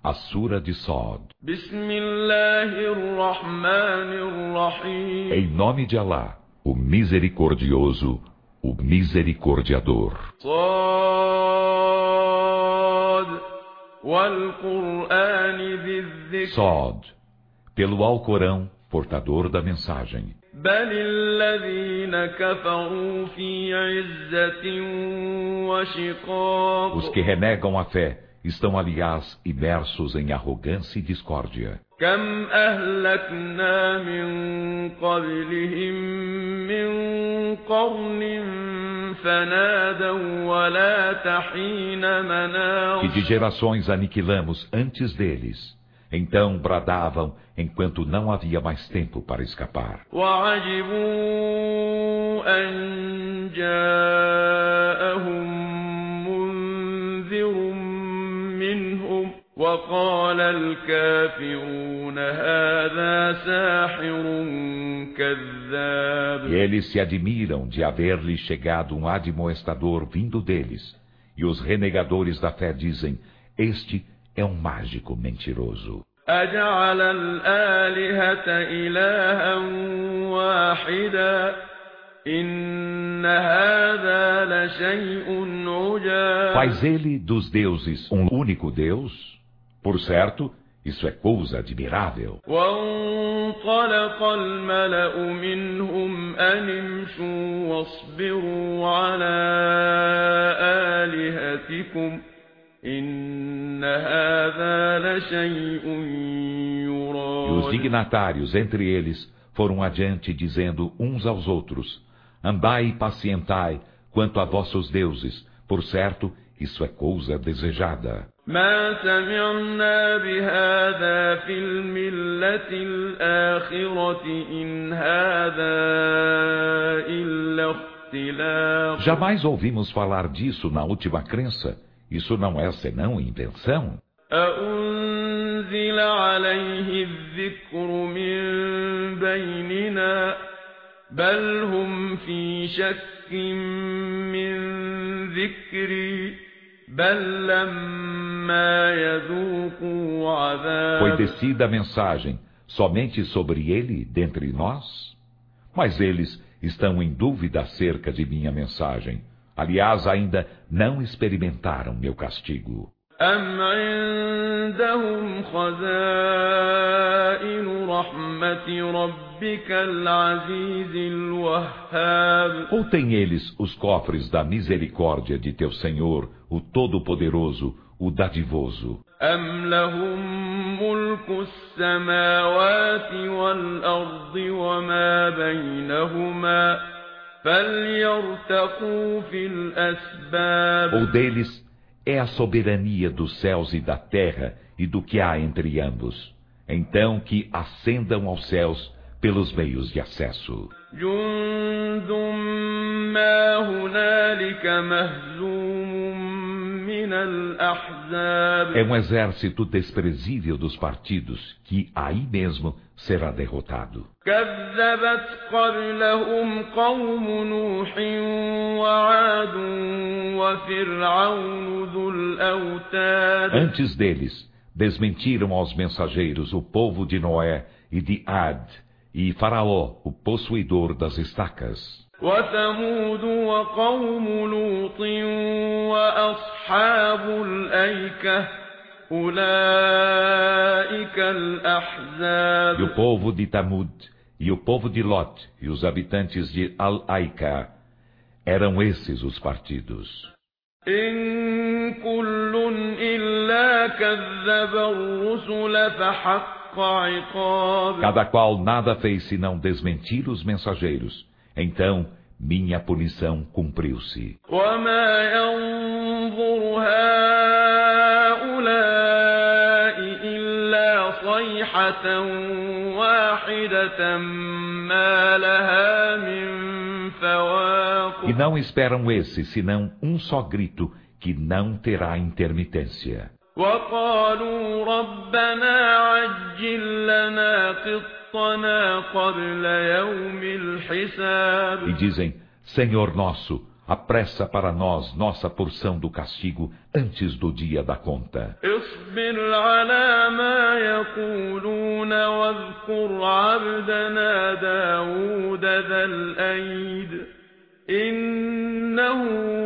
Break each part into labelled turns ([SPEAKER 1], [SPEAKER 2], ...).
[SPEAKER 1] A Sura de Sod. Em nome de Alá, o Misericordioso, o Misericordiador. Sod, pelo Alcorão, portador da mensagem. Os que renegam a fé estão, aliás, imersos em arrogância e discórdia. Que de gerações aniquilamos antes deles. Então bradavam enquanto não havia mais tempo para escapar. E eles se admiram de haver-lhe chegado um admoestador vindo deles. E os renegadores da fé dizem: este é um mágico mentiroso. Faz ele dos deuses um único Deus? Por certo, isso é coisa admirável. E os dignatários entre eles foram adiante dizendo uns aos outros: andai e pacientai quanto a vossos deuses, por certo, isso é coisa desejada. Jamais ouvimos falar disso na última crença. Isso não é senão invenção. Foi descida a mensagem somente sobre ele dentre nós? Mas eles estão em dúvida acerca de minha mensagem. Aliás, ainda não experimentaram meu castigo. Ou têm eles os cofres da misericórdia de teu Senhor, o Todo-Poderoso, o Dadivoso? Ou deles é a soberania dos céus e da terra e do que há entre ambos. Então que ascendam aos céus pelos meios de acesso. É um exército desprezível dos partidos que aí mesmo será derrotado. Antes deles, desmentiram aos mensageiros o povo de Noé e de Ad, e Faraó, o possuidor das estacas. E o povo de Tamud, e o povo de Lot, e os habitantes de Al-Aika, eram esses os partidos. Cada qual nada fez senão desmentir os mensageiros. Então, minha punição cumpriu-se. E não esperam esse, senão um só grito, que não terá intermitência. E dizem: Senhor nosso, apressa para nós nossa porção do castigo antes do dia da conta.
[SPEAKER 2] اصبر على ما يقولون واذكر عبدنا داود ذا الأيد إنه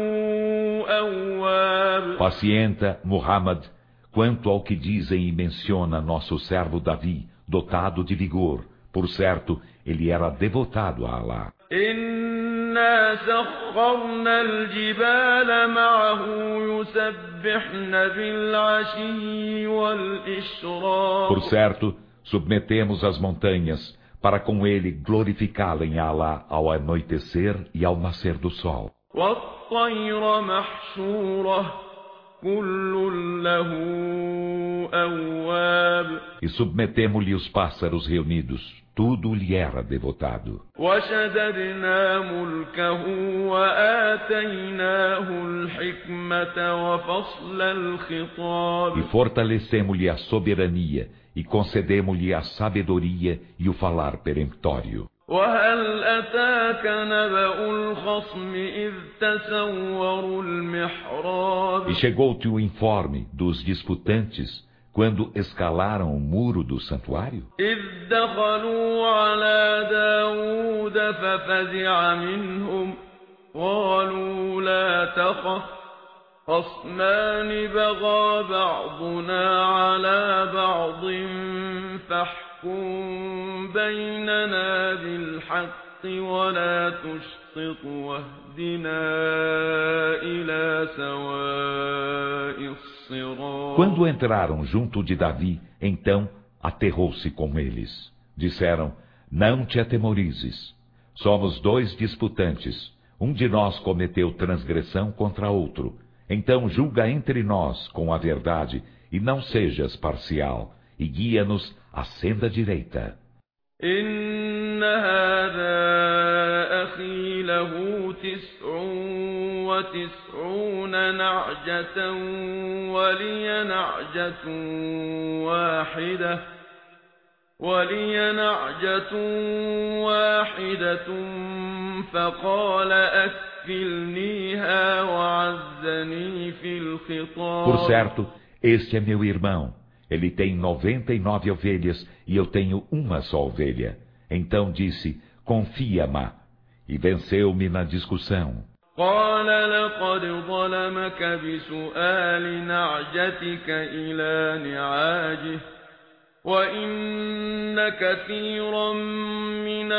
[SPEAKER 2] أواب.
[SPEAKER 1] Pacienta, Muhammad, quanto ao que dizem e menciona nosso servo Davi, dotado de vigor. Por certo, ele era devotado a Allah.
[SPEAKER 2] إنا سخرنا الجبال معه يسبحن بالعشي والإشراق.
[SPEAKER 1] Por certo, submetemos as montanhas para com ele glorificá-lo a Allah ao anoitecer e ao nascer do sol.
[SPEAKER 2] والطير محشورة كل له أواب.
[SPEAKER 1] E submetemos-lhe os pássaros reunidos, tudo lhe era devotado.
[SPEAKER 2] وشددنا ملكه وآتيناه الحكمة وفصل الخطاب.
[SPEAKER 1] E fortalecemos-lhe a soberania, e concedemos-lhe a sabedoria e o falar peremptório.
[SPEAKER 2] وهل أتاك نبأ الخصم إذ تسوروا المحراب.
[SPEAKER 1] E chegou-te o informe dos disputantes quando escalaram o muro do santuário?
[SPEAKER 2] إذ دخلوا على داود ففزع منهم قالوا لا تخف خصمان بغى بعضنا على بعض فاحكم بيننا بالحق ولا تشطط واهدنا إلى سواء الصراط.
[SPEAKER 1] Quando entraram junto de Davi, então aterrou-se com eles. Disseram: não te atemorizes. Somos dois disputantes. Um de nós cometeu transgressão contra outro. Então julga entre nós com a verdade e não sejas parcial, e guia-nos à senda direita.
[SPEAKER 2] إن هذا أخي له 99 نعجة ولي نعجة واحدة فقال أكفلنيها وعزني في الخطاب.
[SPEAKER 1] Por certo, este é meu irmão. Ele tem 99 ovelhas e eu tenho uma só ovelha. Então disse: confia-me. E venceu-me na discussão.
[SPEAKER 2] قال لقد ظلمك بسؤال نعجتك إلى نعاجه وإن كثيرا من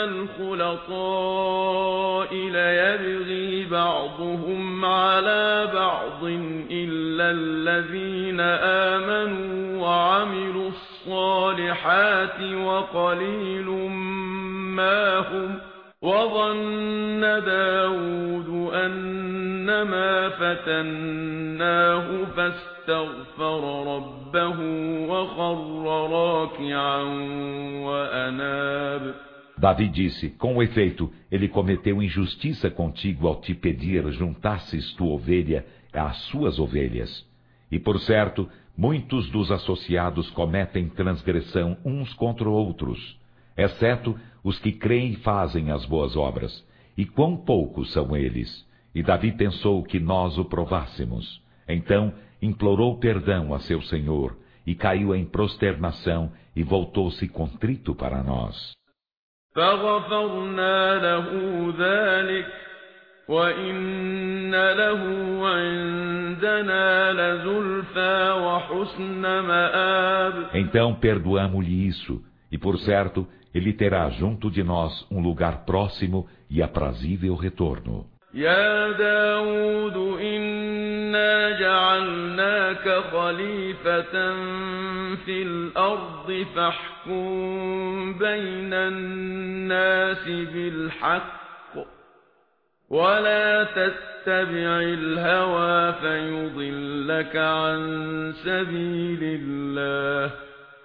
[SPEAKER 2] الخلطاء ليبغي بعضهم على بعض إلا الذين آمنوا وعملوا الصالحات وقليل ما هم. وظن داود أنما فتناه فاستغفر ربه وخر راكعا وأناب.
[SPEAKER 1] Davi disse: com efeito, ele cometeu injustiça contigo ao te pedir juntasses tua ovelha às suas ovelhas. E por certo, muitos dos associados cometem transgressão uns contra outros, exceto os que creem e fazem as boas obras. E quão poucos são eles! E Davi pensou que nós o provássemos. Então implorou perdão a seu Senhor, e caiu em prosternação, e voltou-se contrito para nós.
[SPEAKER 2] فغفرنا له ذلك وإن له عندنا لزلفى وحسن مآب.
[SPEAKER 1] Então perdoamo-lhe isso, e por certo, ele terá junto de nós um lugar próximo e aprazível retorno.
[SPEAKER 2] يا داود إنا جعلناك خليفة في الأرض فاحكم بين الناس بالحق ولا تتبع الهوى فيضلك عن سبيل الله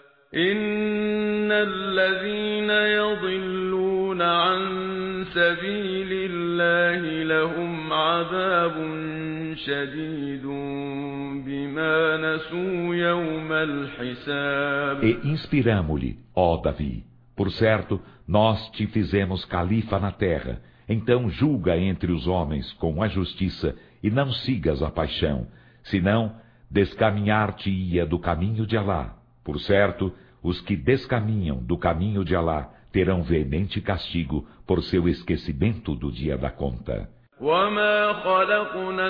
[SPEAKER 2] إن الذين يضلون عن سبيل الله لهم عذاب شديد بما نسوا يوم الحساب.
[SPEAKER 1] E inspiramo-lhe, ó Davi, por certo, nós te fizemos califa na terra, Então julga entre os homens com a justiça e não sigas a paixão, senão descaminhar-te-ia do caminho de Alá. Por certo, os que descaminham do caminho de Alá terão veemente castigo por seu esquecimento do dia da conta.
[SPEAKER 2] وما خلقنا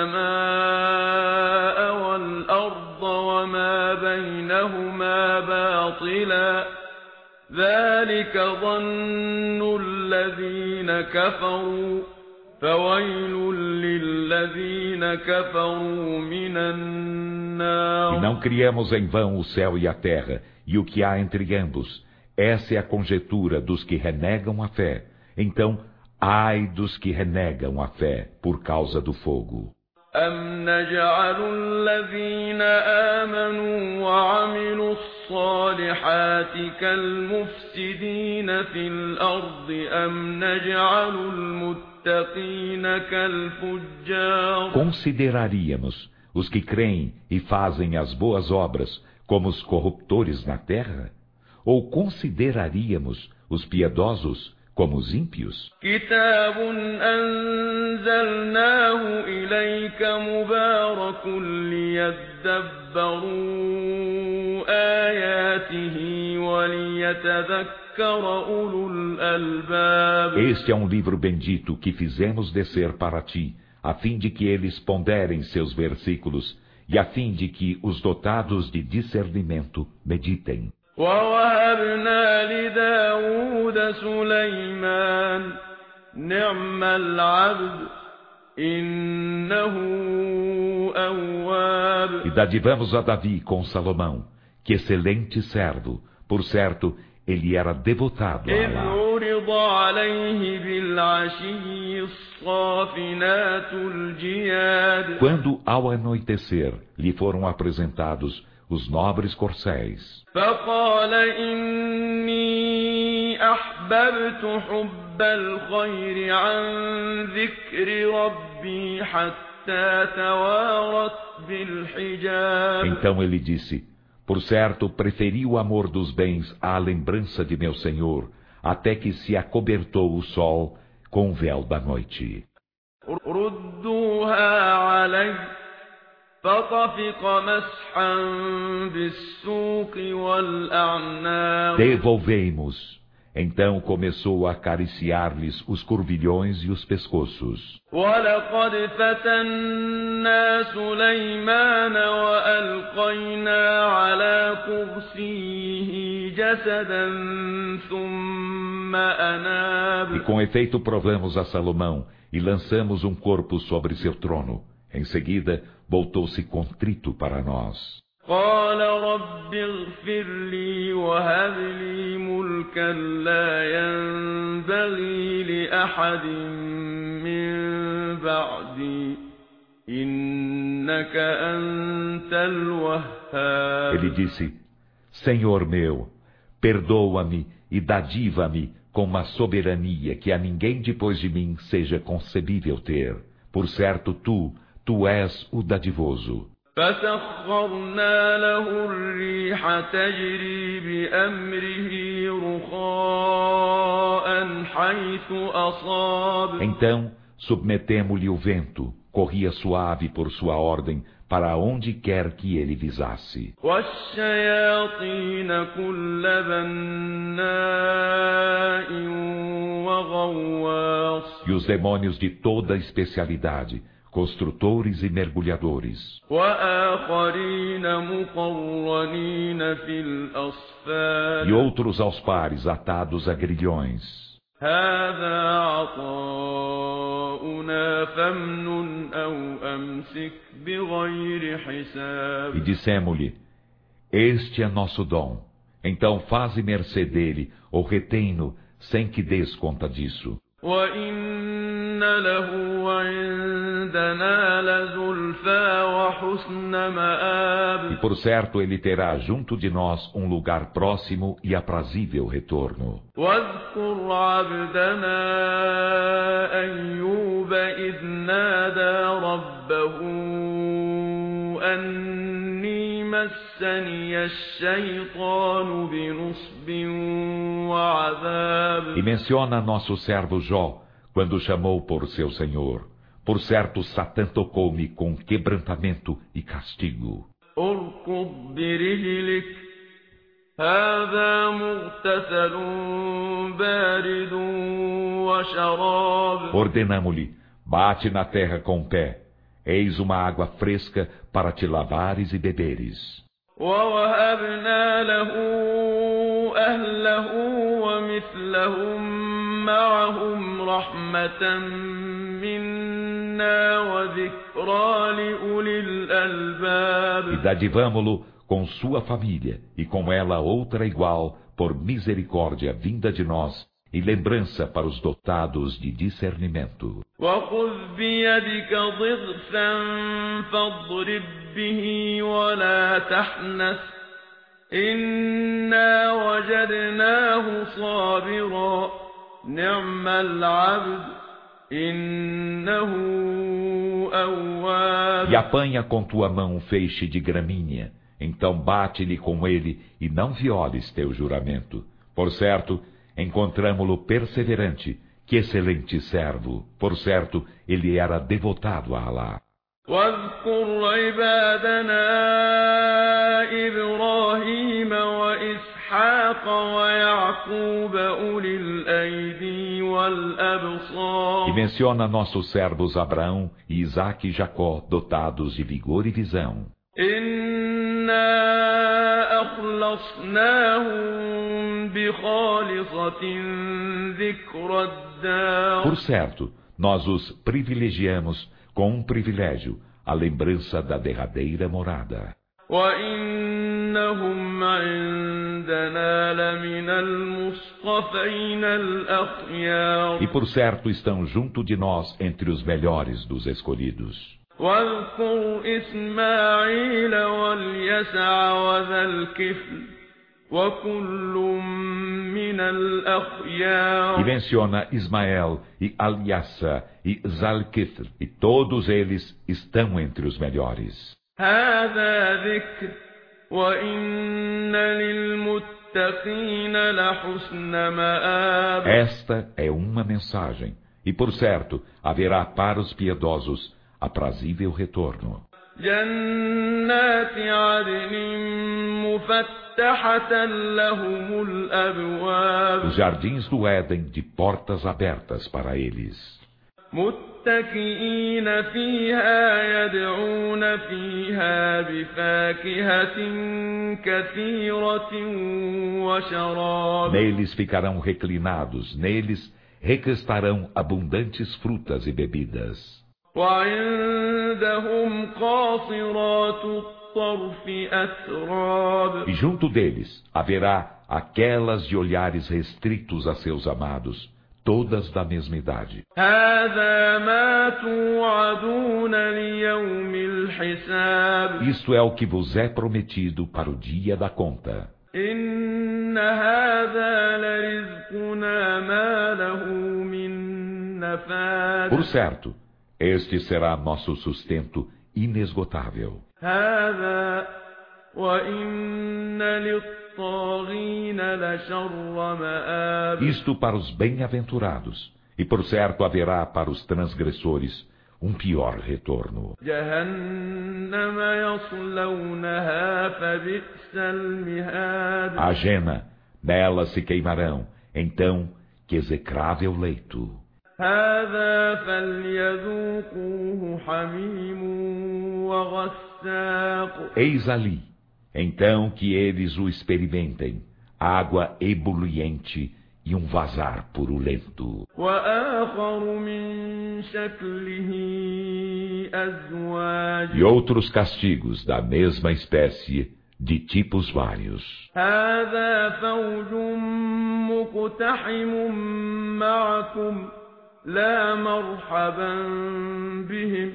[SPEAKER 2] السماء والأرض وما بينهما باطلا ذلك ظن الذين كفروا فويل للذين كفروا من النار.
[SPEAKER 1] E não criamos em vão o céu e a terra e o que há entre ambos. Essa é a conjetura dos que renegam a fé. Então, ai dos que renegam a fé por causa do fogo.
[SPEAKER 2] أَمْ نَجْعَلُ الَّذِينَ آمَنُوا وَعَمِلُوا الصَّالِحَاتِ كَالْمُفْسِدِينَ فِي الْأَرْضِ أَمْ نَجْعَلُ الْمُتَّقِينَ كَالْفُجَّارِ.
[SPEAKER 1] Consideraríamos os que creem e fazem as boas obras como os corruptores na terra? Ou consideraríamos os piedosos como os ímpios?
[SPEAKER 2] كتاب أنزلناه إليك مبارك ليدبروا آياته وليتذكر أولو الألباب.
[SPEAKER 1] Este é um livro bendito que fizemos descer para ti, a fim de que eles ponderem seus versículos e a fim de que os dotados de discernimento meditem.
[SPEAKER 2] ووهبنا لداود سليمان نعم العبد إنه أواب.
[SPEAKER 1] E dadivamos a Davi com Salomão, que excelente servo, por certo, ele era devotado a
[SPEAKER 2] إذ
[SPEAKER 1] Alá.
[SPEAKER 2] عرض عليه بالعشي الصافنات الجياد.
[SPEAKER 1] Quando, ao anoitecer, lhe foram apresentados os nobres corcéis.
[SPEAKER 2] فقال إني أحببت حب الخير عن ذكر ربي حتى توارت بالحجاب.
[SPEAKER 1] Então ele disse, por certo, preferi o amor dos bens à lembrança de meu Senhor, até que se acobertou o sol com o véu da noite.
[SPEAKER 2] ردوها علي فطفق مسحا بالسوق والأعناق.
[SPEAKER 1] Devolvei-mos. Então começou a acariciar-lhes os curvilhões e os pescoços.
[SPEAKER 2] ولقد فتنا سليمان وألقينا على كرسيه جسدا ثم أناب.
[SPEAKER 1] E com efeito provamos a Salomão e lançamos um corpo sobre seu trono. Em seguida, voltou-se contrito para nós.
[SPEAKER 2] قال رب اغفر لي وهب لي ملكا لا ينبغي لأحد من بعدي إنك أنت الوهاب.
[SPEAKER 1] Ele disse, Senhor meu, perdoa-me e dadiva-me com uma soberania que a ninguém depois de mim seja concebível ter. Por certo, tu és o dadivoso.
[SPEAKER 2] فسخرنا له الريح تجري بأمره رخاء حيث أصاب.
[SPEAKER 1] Então submetemo-lhe o vento, corria suave por sua ordem, para onde quer que ele visasse.
[SPEAKER 2] والشياطين كل بناء وغواص.
[SPEAKER 1] E os demônios de toda especialidade, construtores e mergulhadores.
[SPEAKER 2] وآخرين مقرنين في الأصفاد.
[SPEAKER 1] E outros aos pares, atados a grilhões.
[SPEAKER 2] هذا عطاؤنا فامنن أو أمسك بغير حساب.
[SPEAKER 1] E dissemo-lhe, este é nosso dom. Então faze mercê dele, ou retém-no, sem que des conta disso.
[SPEAKER 2] وإن له عندنا لزلفى وحسن مآب.
[SPEAKER 1] E por certo ele terá junto de nós um lugar próximo e aprazível retorno.
[SPEAKER 2] واذكر عبدنا أيوب إذ نادى ربه أني مسني الشيطان بنصب وعذاب.
[SPEAKER 1] E menciona nosso servo Jó, quando chamou por seu Senhor. Por certo, Satã tocou-me com quebrantamento e castigo.
[SPEAKER 2] اركض برجلك هذا مغتسل بارد وشراب.
[SPEAKER 1] Ordenamo-lhe, bate na terra com o pé. Eis uma água fresca para te lavares e beberes.
[SPEAKER 2] ووهبنا له أهله ومثلهم معهم رحمة منا وذكرى لأولي الألباب.
[SPEAKER 1] E dadivamo-lo com sua família, e com ela outra igual, por misericórdia vinda de nós, e lembrança para os dotados de discernimento.
[SPEAKER 2] وخذ بيدك ضغثا فاضرب به ولا تحنث إنا وجدناه صابرا نعم العبد إنه أواب.
[SPEAKER 1] E apanha com tua mão um feixe de gramínea, então bate-lhe com ele e não violes teu juramento. Por certo, encontramo-lo perseverante, que excelente servo. Por certo, ele era devotado a Alá.
[SPEAKER 2] واذكر عبادنا إبراهيم وإسحاق ويعقوب أولي الأيدي والأبصار.
[SPEAKER 1] E menciona nossos servos Abraão e Isaque e Jacó, dotados de vigor e visão.
[SPEAKER 2] إنا أخلصناهم بخالصة ذكر الدار.
[SPEAKER 1] Por certo, nós os privilegiamos com um privilégio, a lembrança da derradeira morada.
[SPEAKER 2] وإنهم عندنا لمن المصطفين الأخيار.
[SPEAKER 1] E por certo estão junto de nós entre os melhores dos escolhidos.
[SPEAKER 2] واذكر إسماعيل واليسع وذا الكفل وكل من الأخيار.
[SPEAKER 1] E menciona Ismael e Aliassa e Zalkifl, e todos eles estão entre os melhores.
[SPEAKER 2] هذا ذكر وإن للمتقين لحسن مآب.
[SPEAKER 1] Esta é uma mensagem, e por certo haverá para os piedosos aprazível retorno.
[SPEAKER 2] جنات عدن مفتحة لهم الأبواب.
[SPEAKER 1] Os jardins do Éden de portas abertas para eles.
[SPEAKER 2] متكئين فيها يدعون فيها بفاكهة كثيرة وشراب.
[SPEAKER 1] Neles ficarão reclinados, neles recrestarão abundantes frutas e bebidas.
[SPEAKER 2] وعندهم قاصرات الطرف أتراب.
[SPEAKER 1] E junto deles haverá aquelas de olhares restritos a seus amados, todas da mesma idade.
[SPEAKER 2] هذا ما توعدون ليوم الحساب.
[SPEAKER 1] Isto é o que vos é prometido para o dia da conta.
[SPEAKER 2] إن هذا لرزقنا ما له من نفاد.
[SPEAKER 1] Por certo, este será nosso sustento inesgotável.
[SPEAKER 2] هذا وإن للطاغين لشر مآب.
[SPEAKER 1] Isto para os bem-aventurados, e por certo haverá para os transgressores um pior retorno.
[SPEAKER 2] جهنم يصلونها فبئس المهاد.
[SPEAKER 1] A jena, nela se queimarão, então que execrável leito.
[SPEAKER 2] هذا فليذوقوه حميم وغساق.
[SPEAKER 1] Eis ali, então que eles o experimentem, água ebuliente e um vazar purulento.
[SPEAKER 2] وآخر من شكله أزواج.
[SPEAKER 1] E outros castigos da mesma espécie, de tipos vários.
[SPEAKER 2] هذا فوج مقتحم معكم لا مرحبا بهم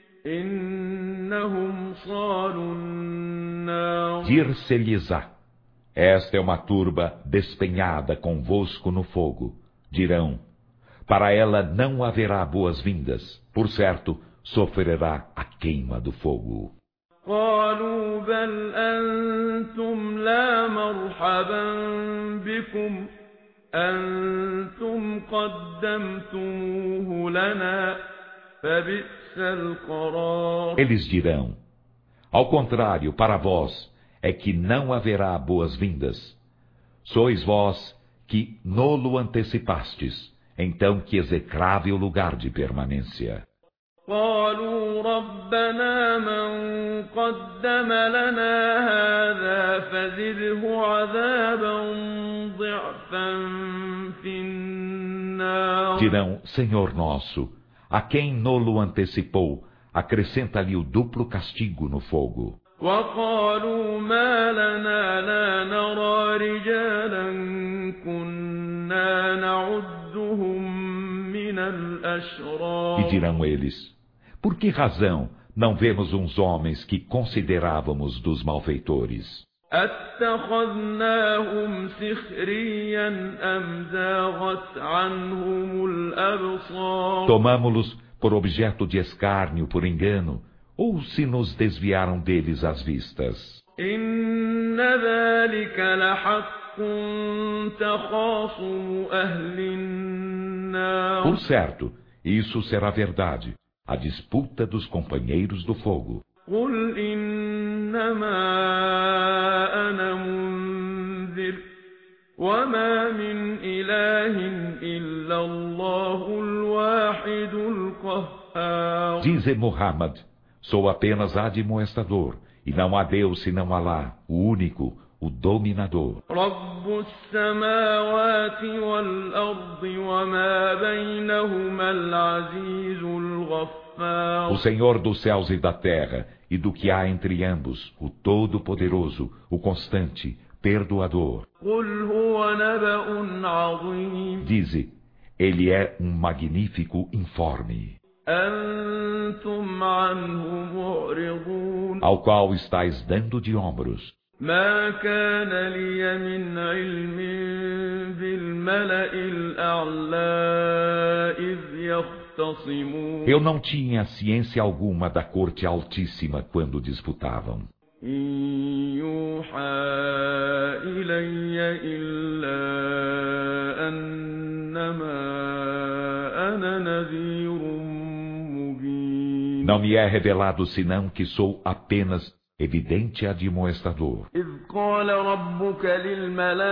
[SPEAKER 2] إنهم صالوا النار.
[SPEAKER 1] Dir-se-lhes-á: esta é uma turba despenhada convosco no fogo. Dirão: para ela não haverá boas-vindas, por certo, sofrerá a queima do fogo.
[SPEAKER 2] قالوا بل أنتم لا مرحبا بكم أنتم قدمتموه لنا فبئس القرار.
[SPEAKER 1] Eles dirão: ao contrário, para vós é que não haverá boas-vindas. Sois vós que nolo antecipastes, então que execrável lugar de permanência.
[SPEAKER 2] قالوا ربنا من قدم لنا هذا فزده عذابا ضعفا في النار.
[SPEAKER 1] Dirão: Senhor nosso, a quem nolo antecipou, acrescenta-lhe o duplo castigo no fogo.
[SPEAKER 2] وقالوا ما لنا لا نرى رجالا كنا نعدهم من الأشرار.
[SPEAKER 1] E dirão eles: por que razão não vemos uns homens que considerávamos dos malfeitores?
[SPEAKER 2] أتخذناهم سخريا أم زاغت عنهم الأبصار.
[SPEAKER 1] Tomamo-los por objeto de escárnio, por engano, ou se nos desviaram deles as vistas?
[SPEAKER 2] إن ذلك لحق تخاصم أهل النار.
[SPEAKER 1] Por certo, isso será verdade, a disputa dos companheiros do fogo.
[SPEAKER 2] قل إنما أنا منذر وما من إله إلا الله الواحد القهار.
[SPEAKER 1] Dize Muhammad: sou apenas admoestador, e não há Deus senão Alá, o único, o dominador.
[SPEAKER 2] رب السماوات والأرض وما بينهما العزيز الغفار.
[SPEAKER 1] O Senhor dos céus e da terra, e do que há entre ambos, o Todo-Poderoso, o Constante, Perdoador.
[SPEAKER 2] قل هو نبأ عظيم.
[SPEAKER 1] Dize: ele é um magnífico informe,
[SPEAKER 2] أنتم عنه معرضون.
[SPEAKER 1] ao qual estáis dando de ombros.
[SPEAKER 2] ما كان لي من علم بالملأ الأعلى إذ يختصمون.
[SPEAKER 1] Eu não tinha ciência alguma da corte altíssima quando disputavam.
[SPEAKER 2] إن يوحى إلي إلا أنما أنا نذير مبين.
[SPEAKER 1] Não me é revelado senão que sou apenas evidente admoestador.
[SPEAKER 2] إذ قال ربك للملائكة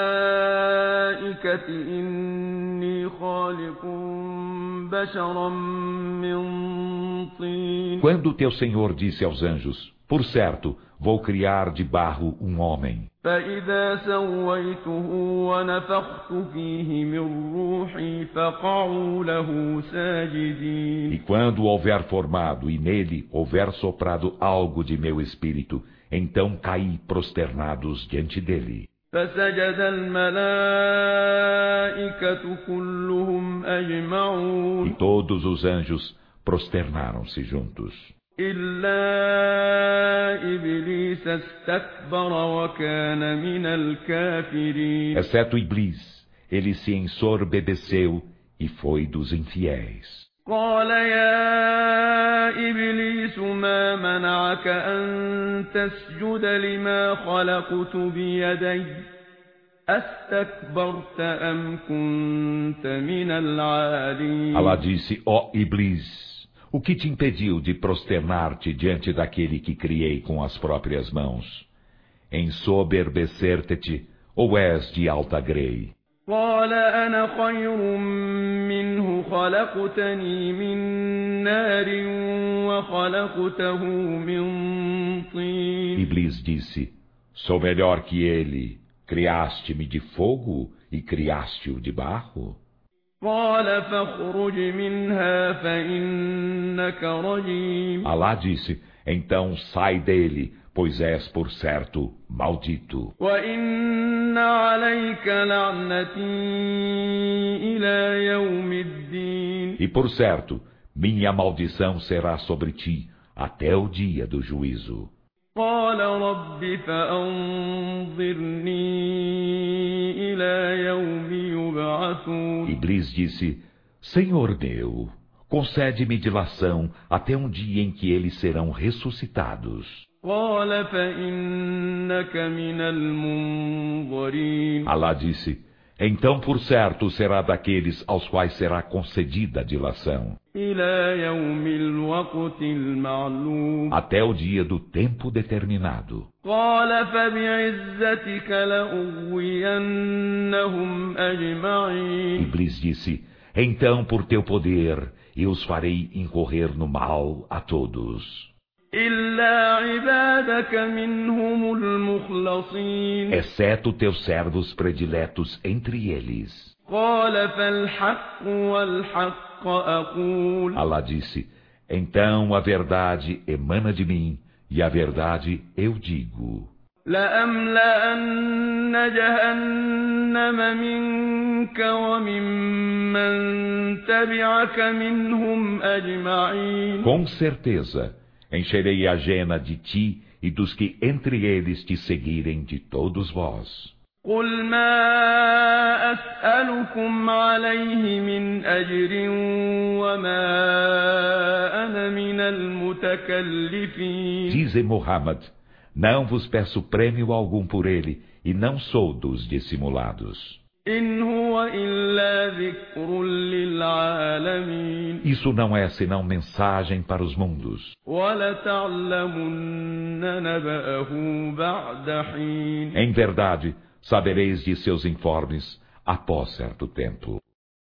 [SPEAKER 2] إني خالق بشرا من طين.
[SPEAKER 1] Quando teu Senhor disse aos anjos: por certo, vou criar de barro um homem.
[SPEAKER 2] فإذا سويته ونفخت فيه من روحي فقعوا له ساجدين.
[SPEAKER 1] E quando o houver formado e nele houver soprado algo de meu espírito, então caí prosternados diante dele.
[SPEAKER 2] فسجد الملائكة كلهم أجمعون.
[SPEAKER 1] E todos os anjos prosternaram-se juntos.
[SPEAKER 2] إلا إبليس استكبر وكان من الكافرين.
[SPEAKER 1] Exceto Iblis, ele se ensorbebeceu e foi dos infiéis.
[SPEAKER 2] قال يا إبليس ما منعك أن تسجد لما خلقت بيدي أستكبرت أم كنت من العالين.
[SPEAKER 1] Allah disse: ó Iblis, o que te impediu de prosternar-te diante daquele que criei com as próprias mãos? Ensoberbecer-te, ou és de alta grei?
[SPEAKER 2] قال أنا خير منه خلقتني من نار وخلقته من طين.
[SPEAKER 1] Iblis disse: sou melhor que ele. Criaste-me de fogo e criaste-o de barro?
[SPEAKER 2] قال فاخرج منها فإنك رجيم.
[SPEAKER 1] Allah disse: então sai dele, pois és por certo maldito.
[SPEAKER 2] وإن عليك لعنتي إلى يوم الدين.
[SPEAKER 1] E por certo, minha maldição será sobre ti até o dia do juízo.
[SPEAKER 2] قال رب فأنظرني إلى يوم يبعثون.
[SPEAKER 1] Iblis disse: Senhor meu, concede-me dilação até um dia em que eles serão ressuscitados.
[SPEAKER 2] قال فإنك من المنظرين.
[SPEAKER 1] Allah disse: Então, por certo, será daqueles aos quais será concedida a dilação,
[SPEAKER 2] إلى يوم الوقت المعلوم
[SPEAKER 1] até o dia do tempo determinado.
[SPEAKER 2] قال فبعزتك لأغوينهم أجمعين
[SPEAKER 1] Iblis disse, então por teu poder eu os farei incorrer no mal a todos,
[SPEAKER 2] إلا عبادك منهم المخلصين
[SPEAKER 1] exceto teus servos prediletos entre eles.
[SPEAKER 2] قال فالحق والحق أقول
[SPEAKER 1] Allah disse, então a verdade emana de mim, e a verdade eu digo.
[SPEAKER 2] لأملأن جهنم منك وممن تبعك منهم أجمعين
[SPEAKER 1] Com certeza, encherei a jena de ti e dos que entre eles te seguirem de todos vós.
[SPEAKER 2] قل ما أسألكم عليه من أجر وما أنا من المتكلفين
[SPEAKER 1] Dize Muhammad, não vos peço prêmio algum por ele, e não sou dos dissimulados.
[SPEAKER 2] إن هو إلا ذكر للعالمين
[SPEAKER 1] Isso não é senão mensagem para os mundos.
[SPEAKER 2] ولتعلمن نبأه بعد حين
[SPEAKER 1] Em verdade, sabereis de seus informes após certo tempo.